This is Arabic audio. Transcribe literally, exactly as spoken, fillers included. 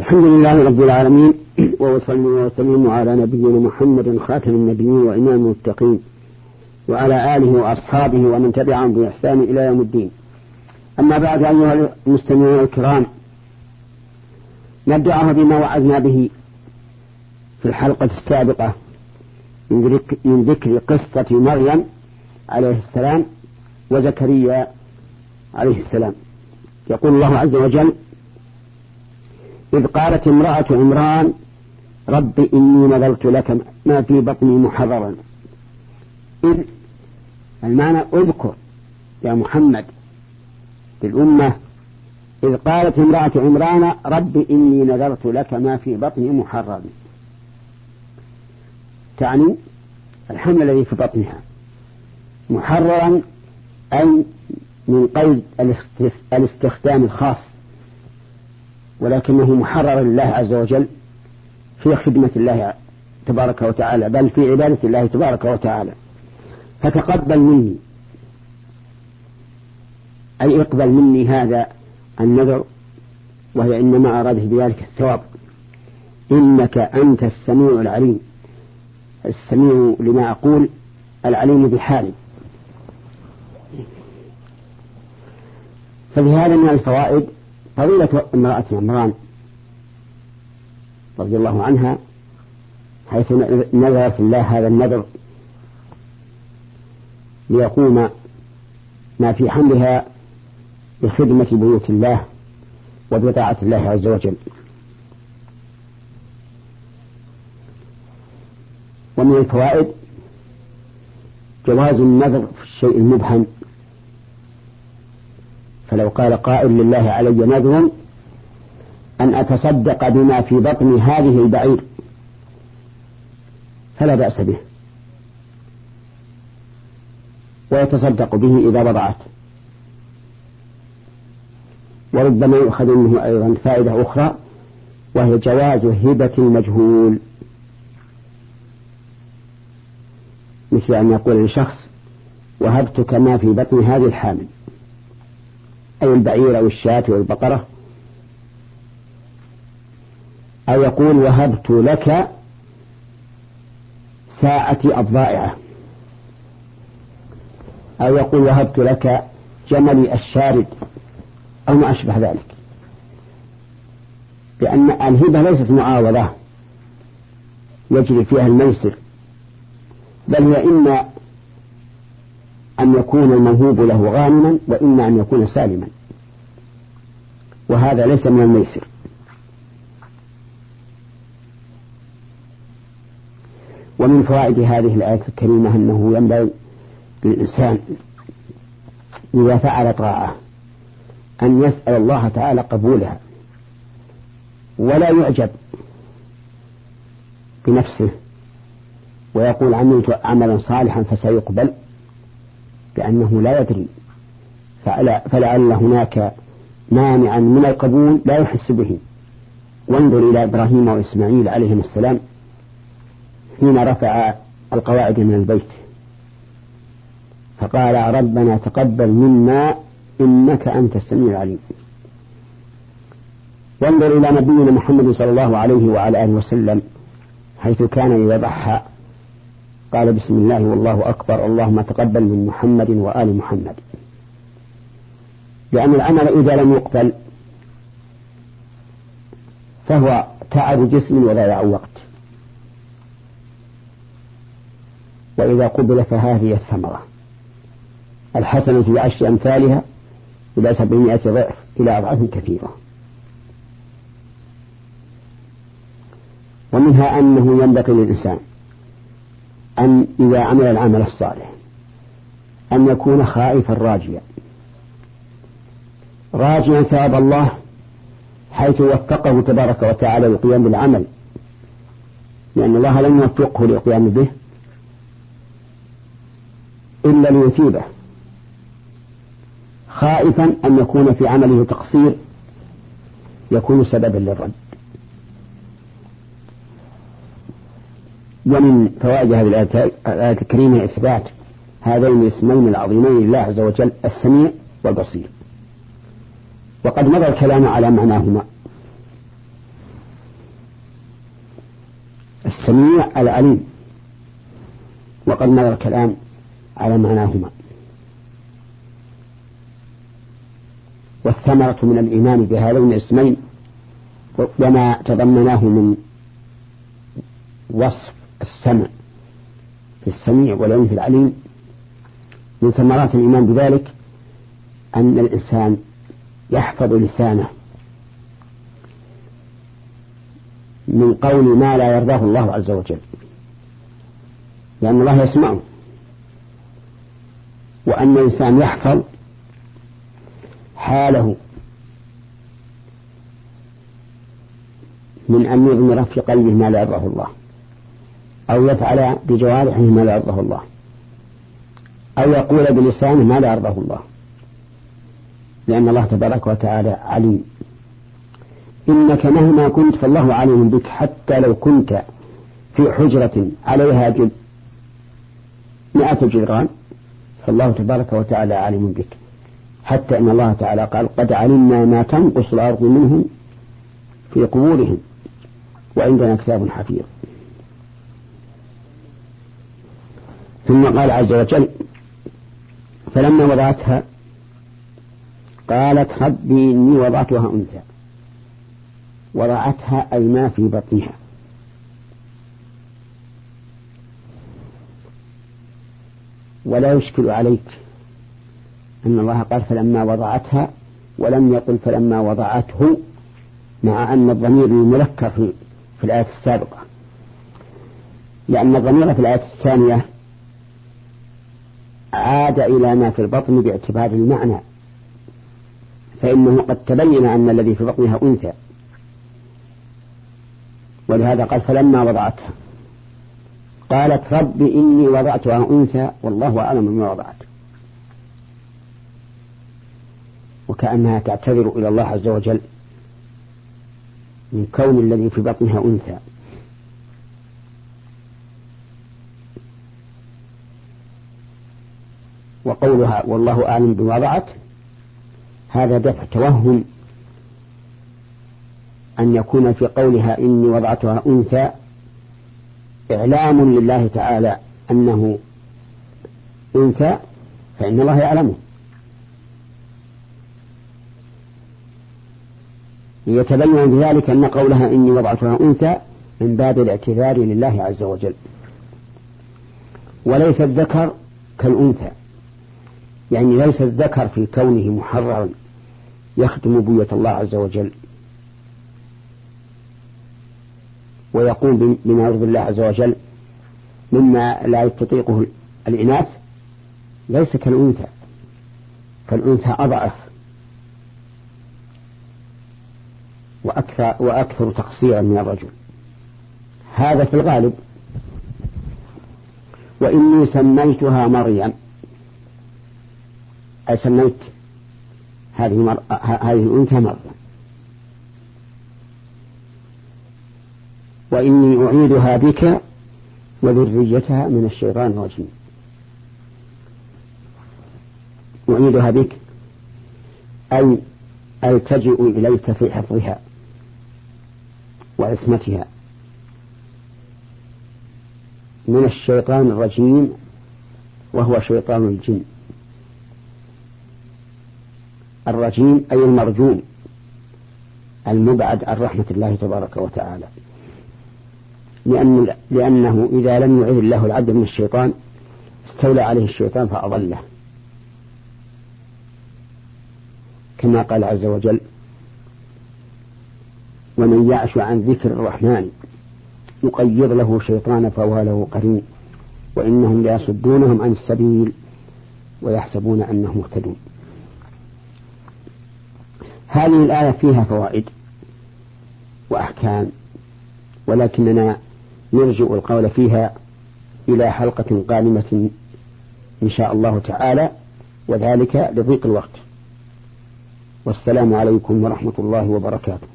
الحمد لله رب العالمين، وصلى وسلم على نبينا محمد خاتم النبيين وإمام المتقين، وعلى آله وأصحابه ومن تبعهم بإحسان إلى يوم الدين. أما بعد، أيها المستمعون الكرام، نبدأ بما وعدنا به في الحلقة السابقة من ذكر قصة مريم عليه السلام وزكريا عليه السلام. يقول الله عز وجل: إذ قالت امرأة عمران رب إني نذرت لك ما في بطني محررا. إذ المعنى اذكر يا محمد للأمة، إذ قالت امرأة عمران رب إني نذرت لك ما في بطني محررا، تعني الحمل الذي في بطنها. محررا أي من قيد الاستخدام الخاص، ولكنه محرر لله عز وجل في خدمة الله تبارك وتعالى، بل في عبادة الله تبارك وتعالى. فتقبل مني، أي اقبل مني هذا النذر، وهي إنما أراده بذلك الثواب. إنك أنت السميع العليم، السميع لما أقول، العليم بحالي. ففي هذا من الفوائد فضيلة امرأة عمران رضي الله عنها، حيث نذرت الله هذا النذر ليقوم ما في حملها بخدمة بيوت الله وبطاعة الله عز وجل. ومن الفوائد جواز النذر في الشيء المبهم، فلو قال قائل لله علي نذر أن أتصدق بما في بطن هذه البعير فلا بأس به، ويتصدق به إذا وضعت. وربما يؤخذ منه أيضا فائدة أخرى، وهي جواز هبة المجهول، مثل أن يقول لشخص وهبتك ما في بطن هذه الحامل، أي البعير أو الشاة أو البقرة، أو يقول وهبت لك ساعتي الضائعة، أو يقول وهبت لك جملي الشارد، أو ما أشبه ذلك، لأن الهبة ليست معاوضة يجري فيها الميسر، بل هي إما أن يكون الموهوب له غانما، وإما أن يكون سالما، وهذا ليس من الميسر. ومن فوائد هذه الآية الكريمة أنه ينبغي للإنسان إذا فعل طاعة أن يسأل الله تعالى قبولها، ولا يعجب بنفسه ويقول عملت عملا صالحا فسيقبل، لأنه لا يدري، فلعل هناك مانعا من القبول لا يحس به. وانظر إلى إبراهيم وإسماعيل عليهم السلام حين رفع القواعد من البيت فقال ربنا تقبل منا إنك أنت السميع العليم. وانظر إلى نبينا محمد صلى الله عليه وعلى آله وسلم، حيث كان إذا ضحى قال بسم الله والله أكبر اللهم تقبل من محمد وآل محمد، لأن العمل إذا لم يقبل فهو تعب جسم وضياع وقت، وإذا قبل فهذه الثمرة الحسنة بعشر أمثالها إلى سبعمائة ضعف إلى أضعاف كثيرة. ومنها أنه ينبغي للإنسان أن إذا عمل العمل الصالح أن يكون خائفا راجيا راجيا ثواب الله، حيث وفقه تبارك وتعالى للقيام بالعمل، لأن الله لم يوفقه للقيام به إلا ليثيبه، خائفا أن يكون في عمله تقصير يكون سببا للرد. ومن فوائد هذه الآية الكريمة إثبات هذين الاسمين العظيمين لله عز وجل، السميع والبصير، وقد مضى الكلام على معناهما، السميع العليم، وقد مر الكلام على معناهما. والثمرة من الإيمان بهذين الاسمين وما تضمناه من وصف السمع في السميع والعلم في العليم، من ثمرات الإيمان بذلك أن الإنسان يحفظ لسانه من قول ما لا يرضاه الله عز وجل، لأن الله يسمعه. وأن الإنسان يحفظ حاله من أن يضمر في قلبه ما لا يرضاه الله، أو يفعل بجوارحه ما لا يرضاه الله، أو يقول بلسانه ما لا يرضاه الله، لأن الله تبارك وتعالى عليم. إنك مهما كنت فالله عليم بك، حتى لو كنت في حجرة عليها جد مئة جدران فالله تبارك وتعالى عليم بك، حتى إن الله تعالى قال قد علمنا ما تنقص الأرض منهم في قبورهم وعندنا كتاب حفيظ. ثم قال عز وجل فلما وضعتها قالت ربي إني وضعتها أنثى. وضعتها أي ما في بطنها. ولا يشكل عليك أن الله قال فلما وضعتها ولم يقل فلما وضعته، مع أن الضمير المذكر في, في الآية السابقة، لأن الضمير في الآية الثانية عاد إلى ما في البطن باعتبار المعنى، فإنه قد تبين أن الذي في بطنها أنثى، ولهذا قال فلما وضعتها قالت رب إني وضعتها أنثى والله أعلم بما وضعت، وكأنها تعتذر إلى الله عز وجل من كون الذي في بطنها أنثى. وقولها والله أعلم بما وضعت هذا دفع توهم أن يكون في قولها إني وضعتها أنثى إعلام لله تعالى أنه أنثى، فإن الله يعلمه، ليتبين بذلك أن قولها إني وضعتها أنثى من باب الاعتذار لله عز وجل، وليس الذكر كالأنثى، يعني ليس الذكر في كونه محررا يخدم بية الله عز وجل ويقوم بما يرضي الله عز وجل مما لا تطيقه الإناث، ليس كالأنثى، فالأنثى أضعف وأكثر, وأكثر تقصيرا من الرجل، هذا في الغالب. وإني سميتها مريم، أي سميت هذه, مر... هذه الأنثى مريم. وإني أعيدها بك وذريتها من الشيطان الرجيم. أعيدها بك أي ألتجئ إليك في حفظها وعصمتها من الشيطان الرجيم، وهو شيطان الجن. الرجيم أي المرجوم المبعد عن رحمة الله تبارك وتعالى، لأن لأنه إذا لم يعذ الله العبد من الشيطان استولى عليه الشيطان فأضله، كما قال عز وجل ومن يعش عن ذكر الرحمن يقيض له شيطانا فهو له قرين وإنهم ليصدونهم عن السبيل ويحسبون أنهم مهتدون. هذه الآية فيها فوائد وأحكام، ولكننا نرجع القول فيها إلى حلقة قادمة إن شاء الله تعالى، وذلك لضيق الوقت. والسلام عليكم ورحمة الله وبركاته.